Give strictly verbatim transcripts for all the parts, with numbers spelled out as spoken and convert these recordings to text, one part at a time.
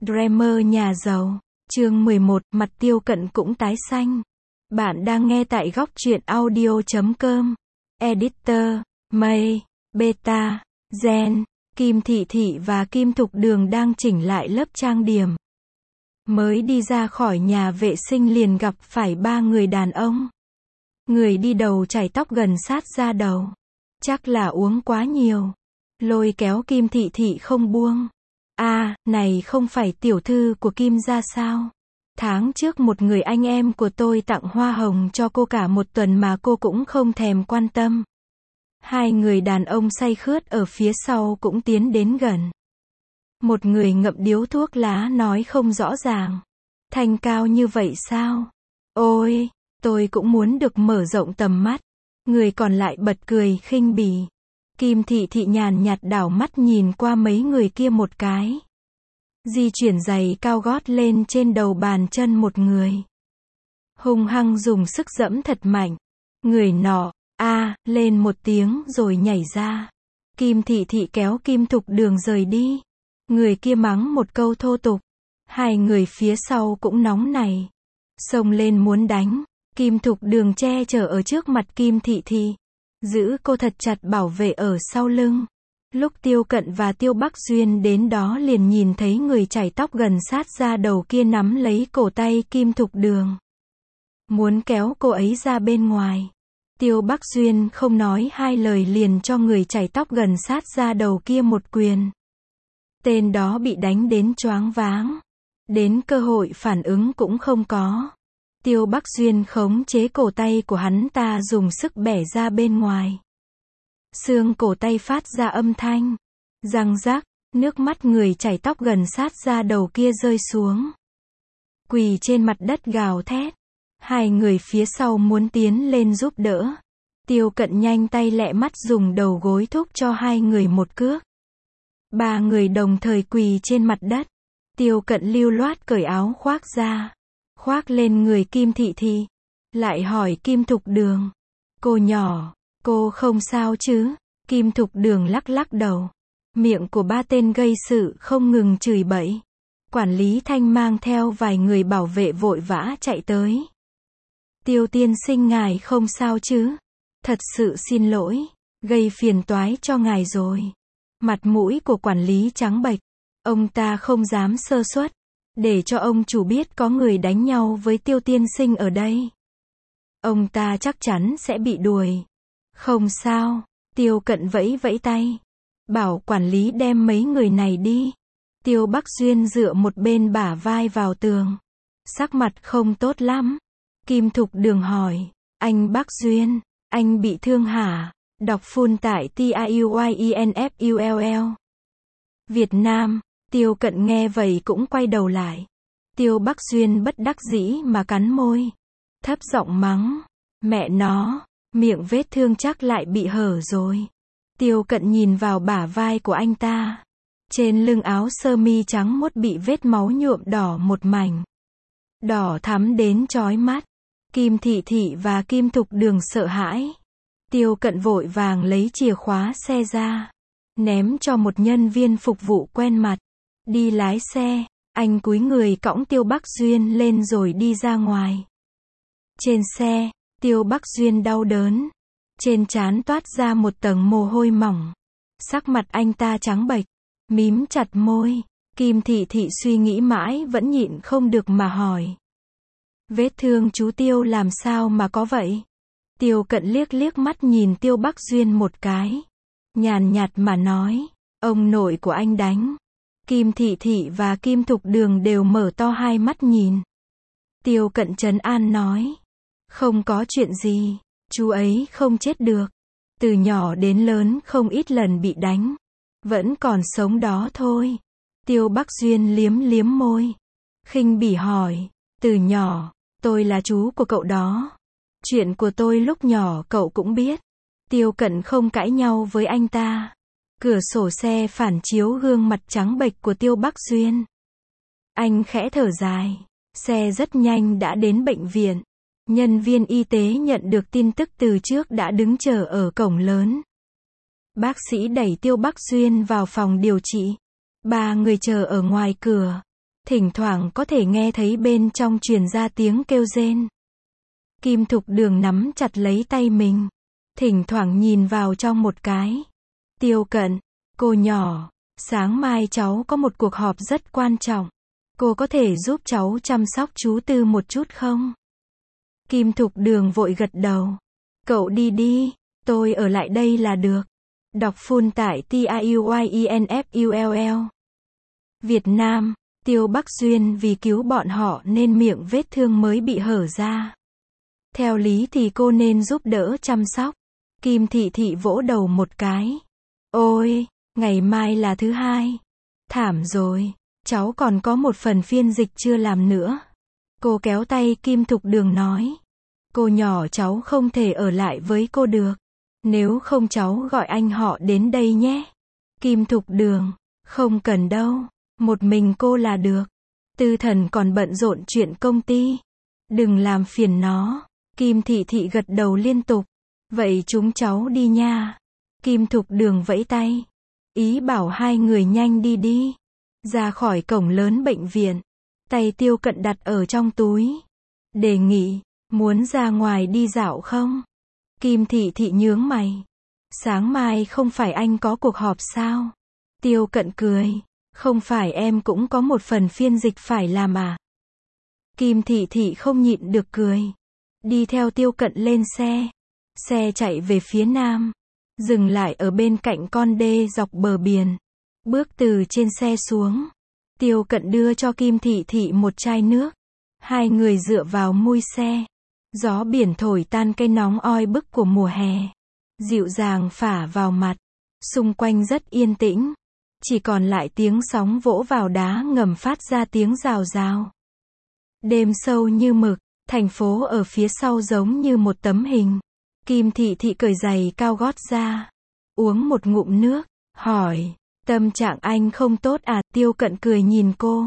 Dreamer nhà giàu. Chương mười một, mặt Tiêu Cận cũng tái xanh. Bạn đang nghe tại góc truyện audio chấm com. Editor, May, Beta, Gen, Kim Thị Thị và Kim Thục Đường đang chỉnh lại lớp trang điểm. Mới đi ra khỏi nhà vệ sinh liền gặp phải ba người đàn ông. Người đi đầu chải tóc gần sát da đầu. Chắc là uống quá nhiều. Lôi kéo Kim Thị Thị không buông. À, này không phải tiểu thư của Kim gia sao? Tháng trước một người anh em của tôi tặng hoa hồng cho cô cả một tuần mà cô cũng không thèm quan tâm. Hai người đàn ông say khướt ở phía sau cũng tiến đến gần. Một người ngậm điếu thuốc lá nói không rõ ràng. Thanh cao như vậy sao? Ôi, tôi cũng muốn được mở rộng tầm mắt. Người còn lại bật cười khinh bỉ. Kim Thị Thị nhàn nhạt đảo mắt nhìn qua mấy người kia một cái. Di chuyển giày cao gót lên trên đầu bàn chân một người. Hung hăng dùng sức giẫm thật mạnh. Người nọ, a, lên một tiếng rồi nhảy ra. Kim Thị Thị kéo Kim Thục Đường rời đi. Người kia mắng một câu thô tục. Hai người phía sau cũng nóng này. Xông lên muốn đánh. Kim Thục Đường che chở ở trước mặt Kim Thị Thị. Giữ cô thật chặt bảo vệ ở sau lưng. Lúc Tiêu Cận và Tiêu Bắc Duyên đến đó liền nhìn thấy người chải tóc gần sát da đầu kia nắm lấy cổ tay Kim Thục Đường. Muốn kéo cô ấy ra bên ngoài. Tiêu Bắc Duyên không nói hai lời liền cho người chải tóc gần sát da đầu kia một quyền. Tên đó bị đánh đến choáng váng. Đến cơ hội phản ứng cũng không có. Tiêu Bắc Duyên khống chế cổ tay của hắn ta dùng sức bẻ ra bên ngoài. Xương cổ tay phát ra âm thanh. Răng rắc, nước mắt người chải tóc gần sát da đầu kia rơi xuống. Quỳ trên mặt đất gào thét. Hai người phía sau muốn tiến lên giúp đỡ. Tiêu Cận nhanh tay lẹ mắt dùng đầu gối thúc cho hai người một cước. Ba người đồng thời quỳ trên mặt đất. Tiêu Cận lưu loát cởi áo khoác ra. Khoác lên người Kim Thị Thị. Lại hỏi Kim Thục Đường. Cô nhỏ, cô không sao chứ? Kim Thục Đường lắc lắc đầu. Miệng của ba tên gây sự không ngừng chửi bậy. Quản lý Thanh mang theo vài người bảo vệ vội vã chạy tới. Tiêu tiên sinh ngài không sao chứ? Thật sự xin lỗi. Gây phiền toái cho ngài rồi. Mặt mũi của quản lý trắng bệch. Ông ta không dám sơ suất. Để cho ông chủ biết có người đánh nhau với Tiêu tiên sinh ở đây. Ông ta chắc chắn sẽ bị đuổi. Không sao. Tiêu Cận vẫy vẫy tay. Bảo quản lý đem mấy người này đi. Tiêu Bắc Duyên dựa một bên bả vai vào tường. Sắc mặt không tốt lắm. Kim Thục Đường hỏi. Anh Bắc Duyên, anh bị thương hả? Đọc full tại T I U Y E N F U L L. Việt Nam. Tiêu Cận nghe vậy cũng quay đầu lại. Tiêu Bắc Duyên bất đắc dĩ mà cắn môi. Thấp giọng mắng. Mẹ nó, miệng vết thương chắc lại bị hở rồi. Tiêu Cận nhìn vào bả vai của anh ta. Trên lưng áo sơ mi trắng muốt bị vết máu nhuộm đỏ một mảnh. Đỏ thắm đến chói mắt. Kim Thị Thị và Kim Thục Đường sợ hãi. Tiêu Cận vội vàng lấy chìa khóa xe ra. Ném cho một nhân viên phục vụ quen mặt. Đi lái xe. Anh cúi người cõng Tiêu Bắc Duyên lên rồi đi ra ngoài. Trên xe, Tiêu Bắc Duyên đau đớn. Trên trán toát ra một tầng mồ hôi mỏng. Sắc mặt anh ta trắng bệch. Mím chặt môi. Kim Thị Thị suy nghĩ mãi vẫn nhịn không được mà hỏi. Vết thương chú Tiêu làm sao mà có vậy? Tiêu Cận liếc liếc mắt nhìn Tiêu Bắc Duyên một cái. Nhàn nhạt mà nói. Ông nội của anh đánh. Kim Thị Thị và Kim Thục Đường đều mở to hai mắt nhìn. Tiêu Cận trấn an nói. Không có chuyện gì. Chú ấy không chết được. Từ nhỏ đến lớn không ít lần bị đánh. Vẫn còn sống đó thôi. Tiêu Bắc Duyên liếm liếm môi. Khinh bỉ hỏi. Từ nhỏ, tôi là chú của cậu đó. Chuyện của tôi lúc nhỏ cậu cũng biết. Tiêu Cận không cãi nhau với anh ta. Cửa sổ xe phản chiếu gương mặt trắng bệch của Tiêu Bắc Duyên. Anh khẽ thở dài. Xe rất nhanh đã đến bệnh viện. Nhân viên y tế nhận được tin tức từ trước đã đứng chờ ở cổng lớn. Bác sĩ đẩy Tiêu Bắc Duyên vào phòng điều trị. Ba người chờ ở ngoài cửa. thỉnh thoảng có thể nghe thấy bên trong truyền ra tiếng kêu rên. Kim Thục Đường nắm chặt lấy tay mình, thỉnh thoảng nhìn vào trong một cái. Tiêu Cận, cô nhỏ, sáng mai cháu có một cuộc họp rất quan trọng. Cô có thể giúp cháu chăm sóc chú Tư một chút không? Kim Thục Đường vội gật đầu. Cậu đi đi, tôi ở lại đây là được. Đọc full tại tauinfull. Việt Nam, Tiêu Bắc Duyên vì cứu bọn họ nên miệng vết thương mới bị hở ra. Theo lý thì cô nên giúp đỡ chăm sóc. Kim Thị Thị vỗ đầu một cái. Ôi, ngày mai là thứ hai. Thảm rồi, cháu còn có một phần phiên dịch chưa làm nữa. Cô kéo tay Kim Thục Đường nói. Cô nhỏ cháu không thể ở lại với cô được. Nếu không cháu gọi anh họ đến đây nhé. Kim Thục Đường, không cần đâu, một mình cô là được. Tư Thần còn bận rộn chuyện công ty. Đừng làm phiền nó. Kim Thị Thị gật đầu liên tục. Vậy chúng cháu đi nha. Kim Thục Đường vẫy tay. Ý bảo hai người nhanh đi đi. Ra khỏi cổng lớn bệnh viện. Tay Tiêu Cận đặt ở trong túi. Đề nghị, muốn ra ngoài đi dạo không? Kim Thị Thị nhướng mày. Sáng mai không phải anh có cuộc họp sao? Tiêu Cận cười. Không phải em cũng có một phần phiên dịch phải làm à? Kim Thị Thị không nhịn được cười. Đi theo Tiêu Cận lên xe. Xe chạy về phía nam. Dừng lại ở bên cạnh con đê dọc bờ biển. Bước từ trên xe xuống. Tiêu Cận đưa cho Kim Thị Thị một chai nước. Hai người dựa vào mui xe. Gió biển thổi tan cái nóng oi bức của mùa hè. Dịu dàng phả vào mặt. Xung quanh rất yên tĩnh. Chỉ còn lại tiếng sóng vỗ vào đá ngầm phát ra tiếng rào rào. Đêm sâu như mực. Thành phố ở phía sau giống như một tấm hình. Kim Thị Thị cởi giày cao gót ra. Uống một ngụm nước. Hỏi. Tâm trạng anh không tốt à? Tiêu Cận cười nhìn cô.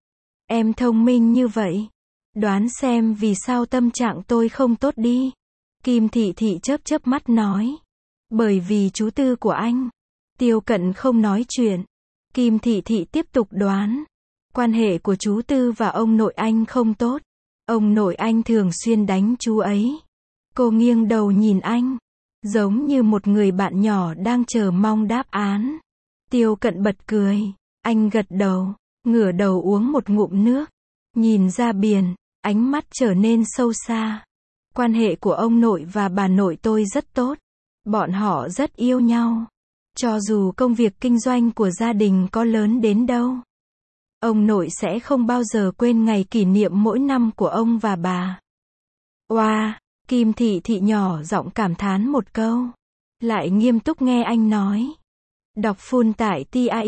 Em thông minh như vậy. Đoán xem vì sao tâm trạng tôi không tốt đi. Kim Thị Thị chớp chớp mắt nói. Bởi vì chú Tư của anh. Tiêu Cận không nói chuyện. Kim Thị Thị tiếp tục đoán. Quan hệ của chú Tư và ông nội anh không tốt. Ông nội anh thường xuyên đánh chú ấy. Cô nghiêng đầu nhìn anh. Giống như một người bạn nhỏ đang chờ mong đáp án. Tiêu Cận bật cười. Anh gật đầu. Ngửa đầu uống một ngụm nước. Nhìn ra biển. Ánh mắt trở nên sâu xa. Quan hệ của ông nội và bà nội tôi rất tốt. Bọn họ rất yêu nhau. Cho dù công việc kinh doanh của gia đình có lớn đến đâu. Ông nội sẽ không bao giờ quên ngày kỷ niệm mỗi năm của ông và bà. Oa, wow, Kim Thị Thị nhỏ giọng cảm thán một câu. Lại nghiêm túc nghe anh nói. Đọc full tại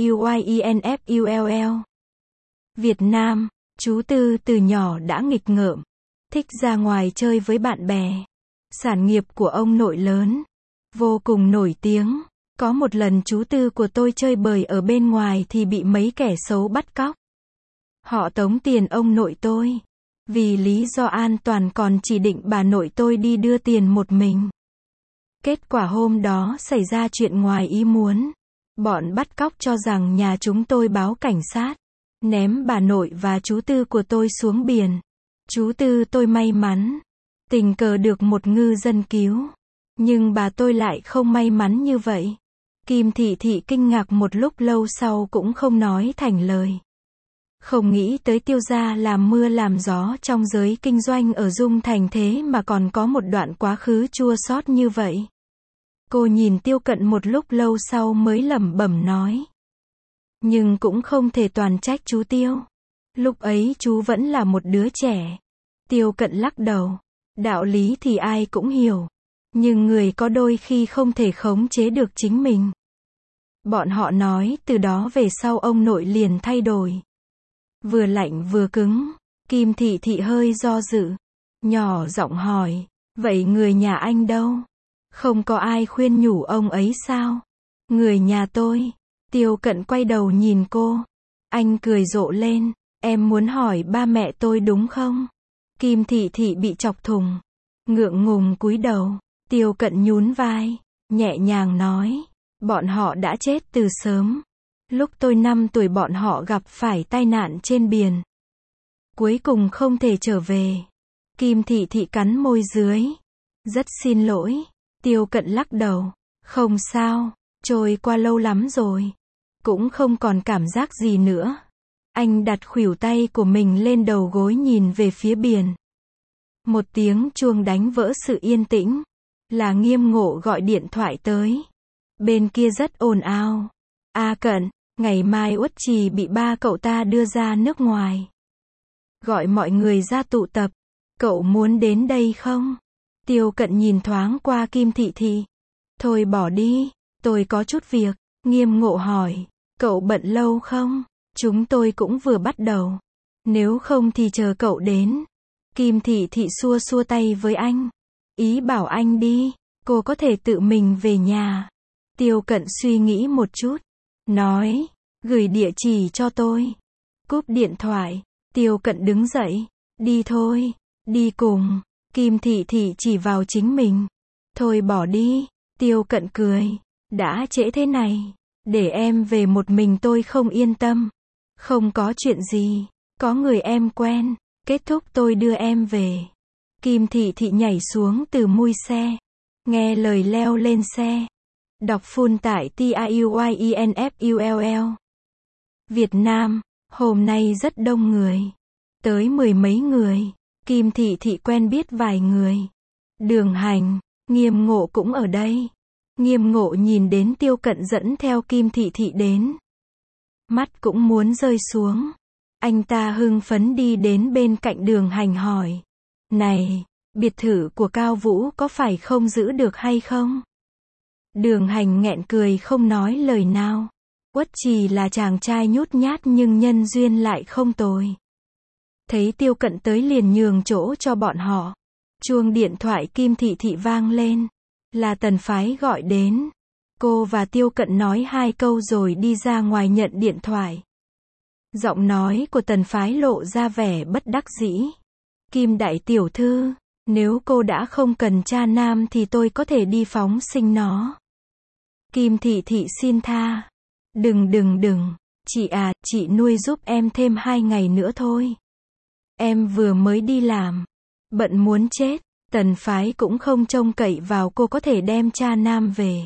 tauinfull. Việt Nam, chú Tư từ nhỏ đã nghịch ngợm. Thích ra ngoài chơi với bạn bè. Sản nghiệp của ông nội lớn. Vô cùng nổi tiếng. Có một lần chú Tư của tôi chơi bời ở bên ngoài thì bị mấy kẻ xấu bắt cóc. Họ tống tiền ông nội tôi. Vì lý do an toàn còn chỉ định bà nội tôi đi đưa tiền một mình. Kết quả hôm đó xảy ra chuyện ngoài ý muốn. Bọn bắt cóc cho rằng nhà chúng tôi báo cảnh sát. Ném bà nội và chú Tư của tôi xuống biển. Chú Tư tôi may mắn. Tình cờ được một ngư dân cứu. Nhưng bà tôi lại không may mắn như vậy. Kim Thị Thị kinh ngạc một lúc lâu sau cũng không nói thành lời. Không nghĩ tới Tiêu gia làm mưa làm gió trong giới kinh doanh ở Dung Thành thế mà còn có một đoạn quá khứ chua xót như vậy. Cô nhìn Tiêu Cận một lúc lâu sau mới lẩm bẩm nói. Nhưng cũng không thể toàn trách chú Tiêu. Lúc ấy chú vẫn là một đứa trẻ. Tiêu Cận lắc đầu. Đạo lý thì ai cũng hiểu. Nhưng người có đôi khi không thể khống chế được chính mình. Bọn họ nói từ đó về sau ông nội liền thay đổi. Vừa lạnh vừa cứng. Kim Thị Thị hơi do dự. Nhỏ giọng hỏi. Vậy người nhà anh đâu? Không có ai khuyên nhủ ông ấy sao? Người nhà tôi. Tiêu Cận quay đầu nhìn cô. Anh cười rộ lên. Em muốn hỏi ba mẹ tôi đúng không? Kim Thị Thị bị chọc thùng. Ngượng ngùng cúi đầu. Tiêu Cận nhún vai. Nhẹ nhàng nói. Bọn họ đã chết từ sớm. Lúc tôi năm tuổi bọn họ gặp phải tai nạn trên biển. Cuối cùng không thể trở về. Kim Thị Thị cắn môi dưới. Rất xin lỗi. Tiêu Cận lắc đầu. Không sao, trôi qua lâu lắm rồi. Cũng không còn cảm giác gì nữa. Anh đặt khuỷu tay của mình lên đầu gối nhìn về phía biển. Một tiếng chuông đánh vỡ sự yên tĩnh. Là Nghiêm Ngộ gọi điện thoại tới. Bên kia rất ồn ào. A Cận, ngày mai Uất Trì bị ba cậu ta đưa ra nước ngoài. Gọi mọi người ra tụ tập. Cậu muốn đến đây không? Tiêu Cận nhìn thoáng qua Kim Thị Thị. Thôi bỏ đi, tôi có chút việc. Nghiêm Ngộ hỏi, cậu bận lâu không? Chúng tôi cũng vừa bắt đầu. Nếu không thì chờ cậu đến. Kim Thị Thị xua xua tay với anh. Ý bảo anh đi, cô có thể tự mình về nhà. Tiêu Cận suy nghĩ một chút. Nói, gửi địa chỉ cho tôi. Cúp điện thoại, Tiêu Cận đứng dậy. Đi thôi, đi cùng. Kim Thị Thị chỉ vào chính mình. Thôi bỏ đi. Tiêu Cận cười. Đã trễ thế này. Để em về một mình tôi không yên tâm. Không có chuyện gì. Có người em quen. Kết thúc tôi đưa em về. Kim Thị Thị nhảy xuống từ mui xe. Nghe lời leo lên xe. Đọc full tại TIUYINFULL. Việt Nam, hôm nay rất đông người. Tới mười mấy người. Kim Thị Thị quen biết vài người. Đường Hành, Nghiêm Ngộ cũng ở đây. Nghiêm Ngộ nhìn đến Tiêu Cận dẫn theo Kim Thị Thị đến. Mắt cũng muốn rơi xuống. Anh ta hưng phấn đi đến bên cạnh Đường Hành hỏi. Này, biệt thự của Cao Vũ có phải không giữ được hay không? Đường Hành nghẹn cười không nói lời nào. Uất Trì là chàng trai nhút nhát nhưng nhân duyên lại không tồi. Thấy Tiêu Cận tới liền nhường chỗ cho bọn họ. Chuông điện thoại Kim Thị Thị vang lên. Là Tần Phái gọi đến. Cô và Tiêu Cận nói hai câu rồi đi ra ngoài nhận điện thoại. Giọng nói của Tần Phái lộ ra vẻ bất đắc dĩ. Kim đại tiểu thư, nếu cô đã không cần cha nam thì tôi có thể đi phóng sinh nó. Kim Thị Thị xin tha. Đừng đừng đừng, chị à, chị nuôi giúp em thêm hai ngày nữa thôi. Em vừa mới đi làm. Bận muốn chết. Tần Phái cũng không trông cậy vào cô có thể đem cha nam về.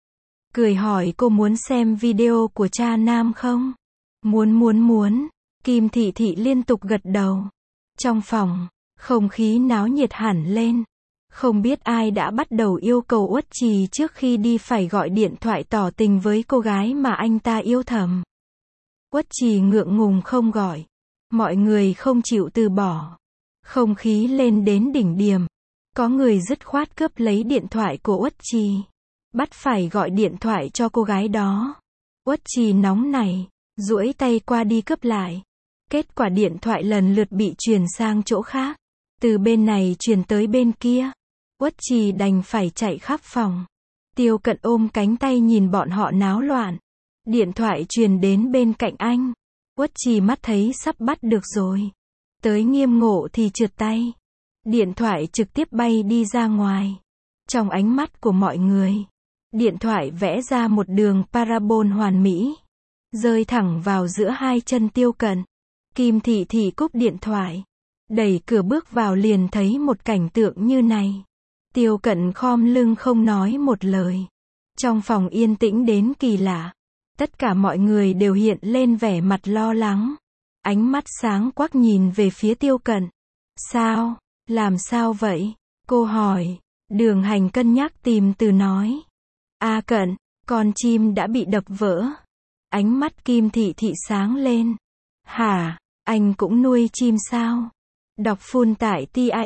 Cười hỏi cô muốn xem video của cha nam không? Muốn muốn muốn. Kim Thị Thị liên tục gật đầu. Trong phòng, không khí náo nhiệt hẳn lên. Không biết ai đã bắt đầu yêu cầu Uất Trì trước khi đi phải gọi điện thoại tỏ tình với cô gái mà anh ta yêu thầm. Uất Trì ngượng ngùng không gọi. Mọi người không chịu từ bỏ. Không khí lên đến đỉnh điểm. Có người dứt khoát cướp lấy điện thoại của Uất Trì. Bắt phải gọi điện thoại cho cô gái đó. Uất Trì nóng này, duỗi tay qua đi cướp lại. Kết quả điện thoại lần lượt bị truyền sang chỗ khác. Từ bên này truyền tới bên kia. Uất Trì đành phải chạy khắp phòng. Tiêu Cận ôm cánh tay nhìn bọn họ náo loạn. Điện thoại truyền đến bên cạnh anh. Uất Trì mắt thấy sắp bắt được rồi. Tới Nghiêm Ngộ thì trượt tay. Điện thoại trực tiếp bay đi ra ngoài. Trong ánh mắt của mọi người, điện thoại vẽ ra một đường parabol hoàn mỹ. Rơi thẳng vào giữa hai chân Tiêu Cận. Kim Thị Thị cúp điện thoại. Đẩy cửa bước vào liền thấy một cảnh tượng như này. Tiêu Cận khom lưng không nói một lời. Trong phòng yên tĩnh đến kỳ lạ. Tất cả mọi người đều hiện lên vẻ mặt lo lắng. Ánh mắt sáng quắc nhìn về phía Tiêu Cận. Sao? Làm sao vậy? Cô hỏi. Đường Hành cân nhắc tìm từ nói. A Cận, con chim đã bị đập vỡ. Ánh mắt Kim Thị Thị sáng lên. Hả? Anh cũng nuôi chim sao? Đọc full tại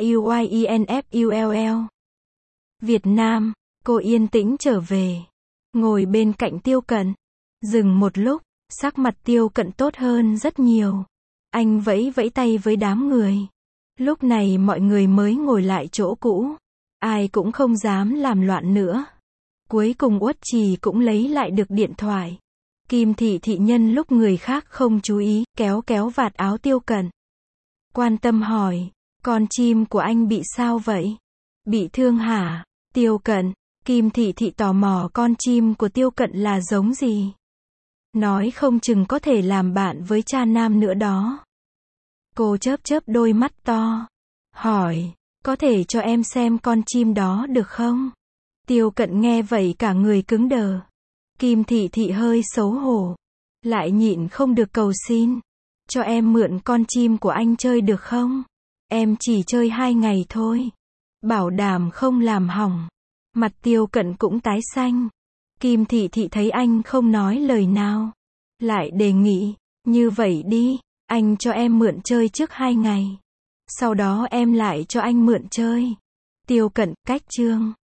TIUYINFULL. Việt Nam, cô yên tĩnh trở về. Ngồi bên cạnh Tiêu Cận. Dừng một lúc, sắc mặt Tiêu Cận tốt hơn rất nhiều. Anh vẫy vẫy tay với đám người. Lúc này mọi người mới ngồi lại chỗ cũ. Ai cũng không dám làm loạn nữa. Cuối cùng Uất Trì cũng lấy lại được điện thoại. Kim Thị Thị nhân lúc người khác không chú ý, kéo kéo vạt áo Tiêu Cận. Quan tâm hỏi, con chim của anh bị sao vậy? Bị thương hả? Tiêu Cận, Kim Thị Thị tò mò con chim của Tiêu Cận là giống gì? Nói không chừng có thể làm bạn với cha nam nữa đó. Cô chớp chớp đôi mắt to. Hỏi, có thể cho em xem con chim đó được không? Tiêu Cận nghe vậy cả người cứng đờ. Kim Thị Thị hơi xấu hổ. Lại nhịn không được cầu xin. Cho em mượn con chim của anh chơi được không? Em chỉ chơi hai ngày thôi. Bảo đảm không làm hỏng. Mặt Tiêu Cận cũng tái xanh. Kim Thị Thị thấy anh không nói lời nào. Lại đề nghị, như vậy đi, anh cho em mượn chơi trước hai ngày. Sau đó em lại cho anh mượn chơi. Tiêu Cận, cách chương.